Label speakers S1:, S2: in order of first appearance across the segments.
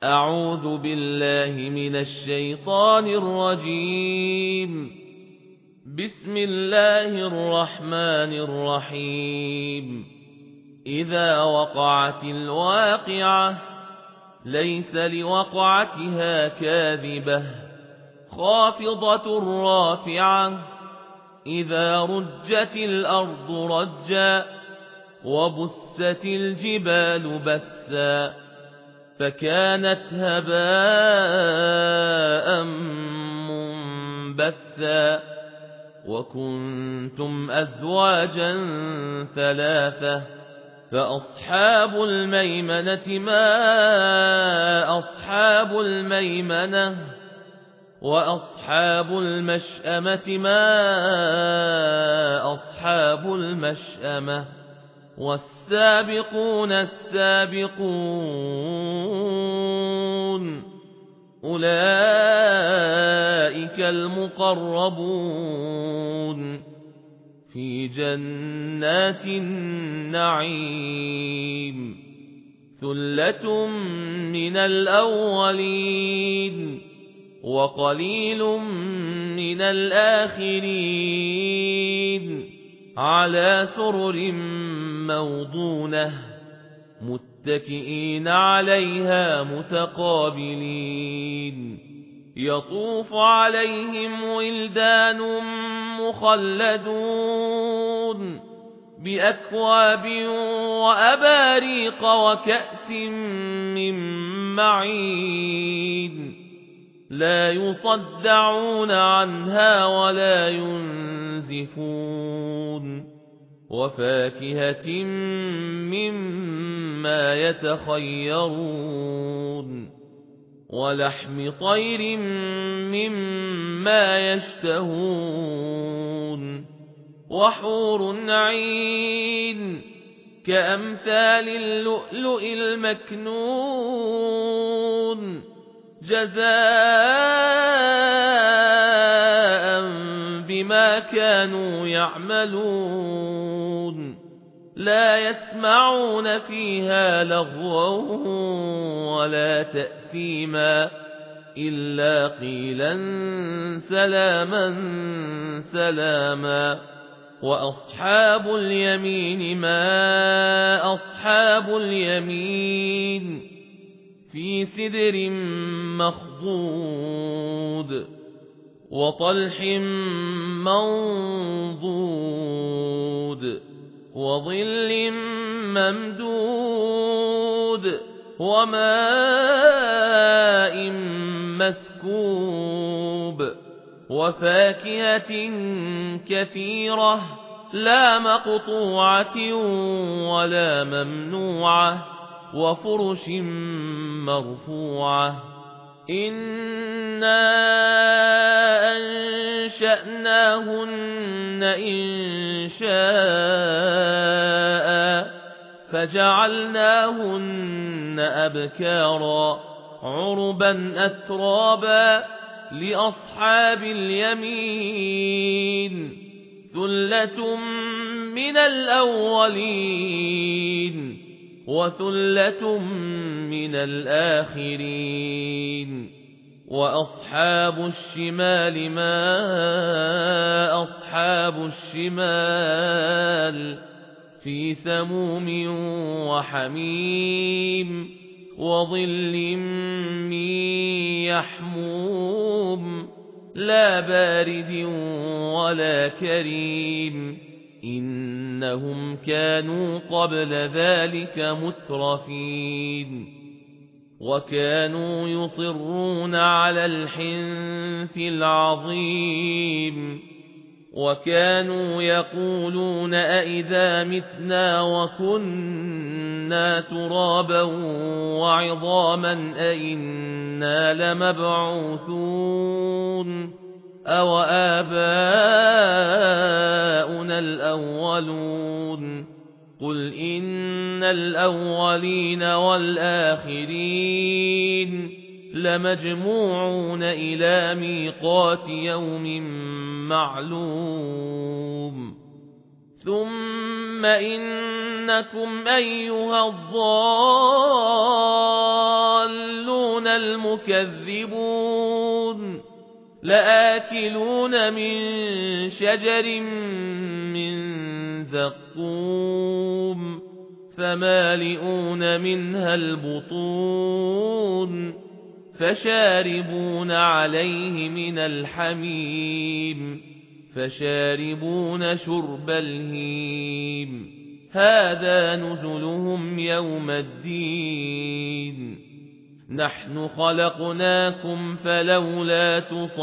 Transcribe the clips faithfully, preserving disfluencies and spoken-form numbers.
S1: أعوذ بالله من الشيطان الرجيم. بسم الله الرحمن الرحيم. إذا وقعت الواقعة ليس لوقعتها كاذبة خافضة رافعة إذا رجت الأرض رجا وبست الجبال بسا فكانت هباء منبثا وكنتم أزواجا ثلاثة فأصحاب الميمنة ما أصحاب الميمنة وأصحاب المشأمة ما أصحاب المشأمة والسابقون السابقون أولئك المقربون في جنات النعيم ثلة من الأولين وقليل من الآخرين على سرر موضونة متكئين عليها متقابلين يطوف عليهم ولدان مخلدون بأكواب وأباريق وكأس من معين لا يصدعون عنها ولا ينزفون وفاكهة مما يتخيرون ولحم طير مما يشتهون وحور عين كأمثال اللؤلؤ المكنون جزاء بما كانوا يعملون لا يسمعون فيها لغوا ولا تأثيما إلا قيلا سلاما سلاما وأصحاب اليمين ما أصحاب اليمين في سدر مخضود وطلح منضود وظل ممدود وماء مسكوب وفاكهة كثيرة لا مقطوعة ولا ممنوعة وفرش مرفوعة إنا أنشأناهن إنشاء فجعلناهن أبكارا عربا أترابا لأصحاب اليمين ثلة من الأولين وثلة من الآخرين وأصحاب الشمال ما أصحاب الشمال في سموم وحميم وظل من يحموم لا بارد ولا كريم إنهم كانوا قبل ذلك مترفين وكانوا يصرون على الحنث العظيم وكانوا يقولون أئذا متنا وكنا ترابا وعظاما أئنا لمبعوثون أو آباؤنا الأولون قل إن الأولين والآخرين لمجموعون إلى ميقات يوم معلوم ثم إنكم أيها الضالون المكذبون لآكلون من شجر من زقوم فمالئون منها البطون فشاربون عليه من الحميم فشاربون شرب الهيم هذا نزلهم يوم الدين نحن خلقناكم فلولا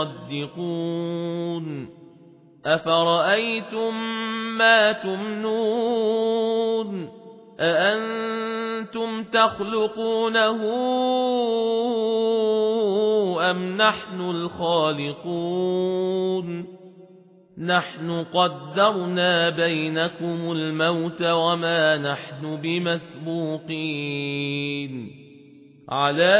S1: تصدقون أفرأيتم ما تمنون أأنتم تخلقونه أم نحن الخالقون نحن قدرنا بينكم الموت وما نحن بمسبوقين على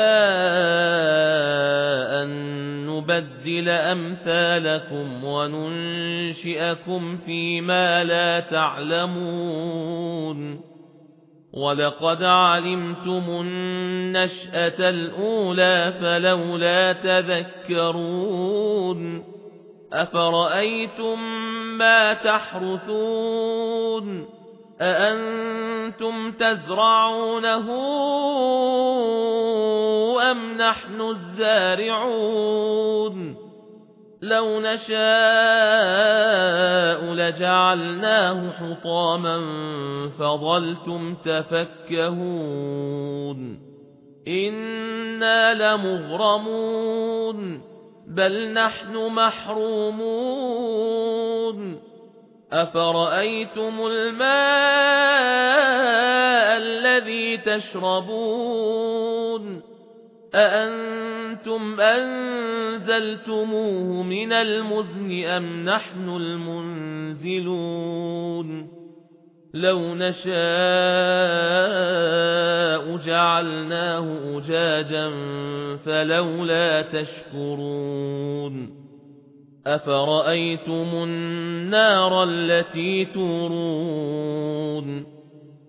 S1: أن نبدل أمثالكم وننشئكم فيما لا تعلمون ولقد علمتم النشأة الأولى فلولا تذكرون أفرأيتم ما تحرثون أأنتم تزرعونه أم نحن الزارعون لو نشاء لجعلناه حطاما فظلتم تفكهون إنا لمغرمون بل نحن محرومون أفرأيتم الماء الذي تشربون أأنتم أنزلتموه من المزن أم نحن المنزلون لو نشاء جعلناه أجاجا فلولا تشكرون أفرأيتم النار التي تورون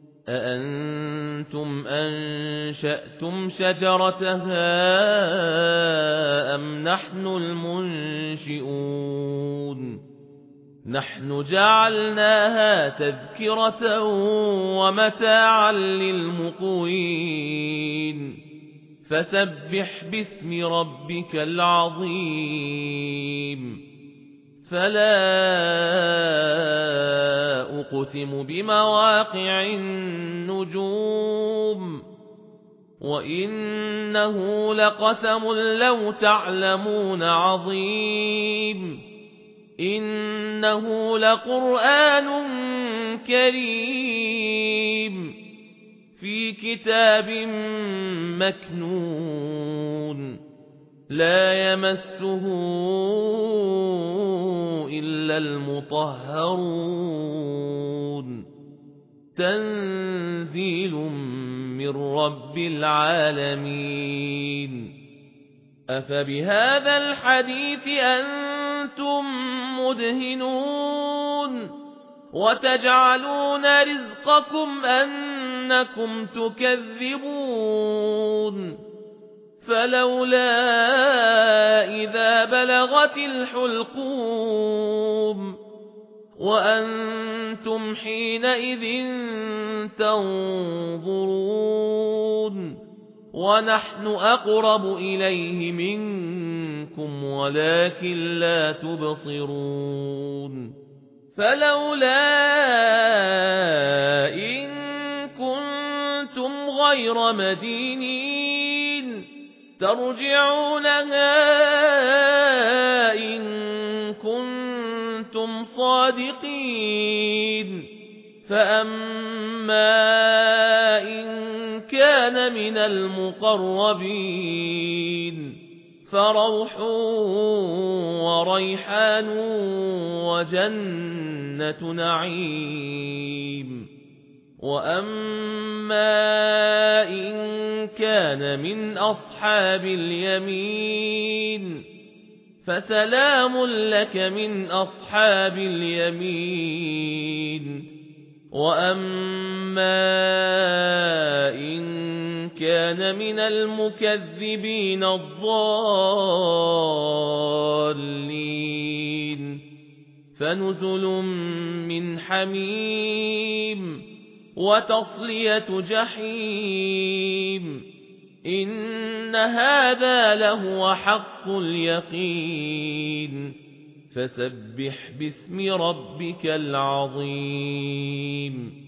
S1: أأنتم أنشأتم شجرتها أم نحن المنشئون نحن جعلناها تذكرة ومتاعا للمقوين فسبح باسم ربك العظيم فلا أقسم بمواقع النجوم وإنه لقسم لو تعلمون عظيم إنه لقرآن كريم في كتاب مكنون لا يمسه إلا المطهرون تنزيل من رب العالمين أفبهذا الحديث أنتم مدهنون وتجعلون رزقكم أنكم تكذبون فلولا إذا بلغت الحلقوم وأنتم حينئذ تنظرون ونحن أقرب إليه منكم ولكن لا تبصرون فلولا إن كنتم غير مدينين ترجعونها إن كنتم صادقين فأما إن كان من المقربين فروح وريحان وجنة نعيم وأما إن كان من أصحاب اليمين فسلام لك من أصحاب اليمين وأما إن كان من المكذبين الضالين فنزل من حميم وتصلية جحيم إن هذا لهو حق اليقين فسبح باسم ربك العظيم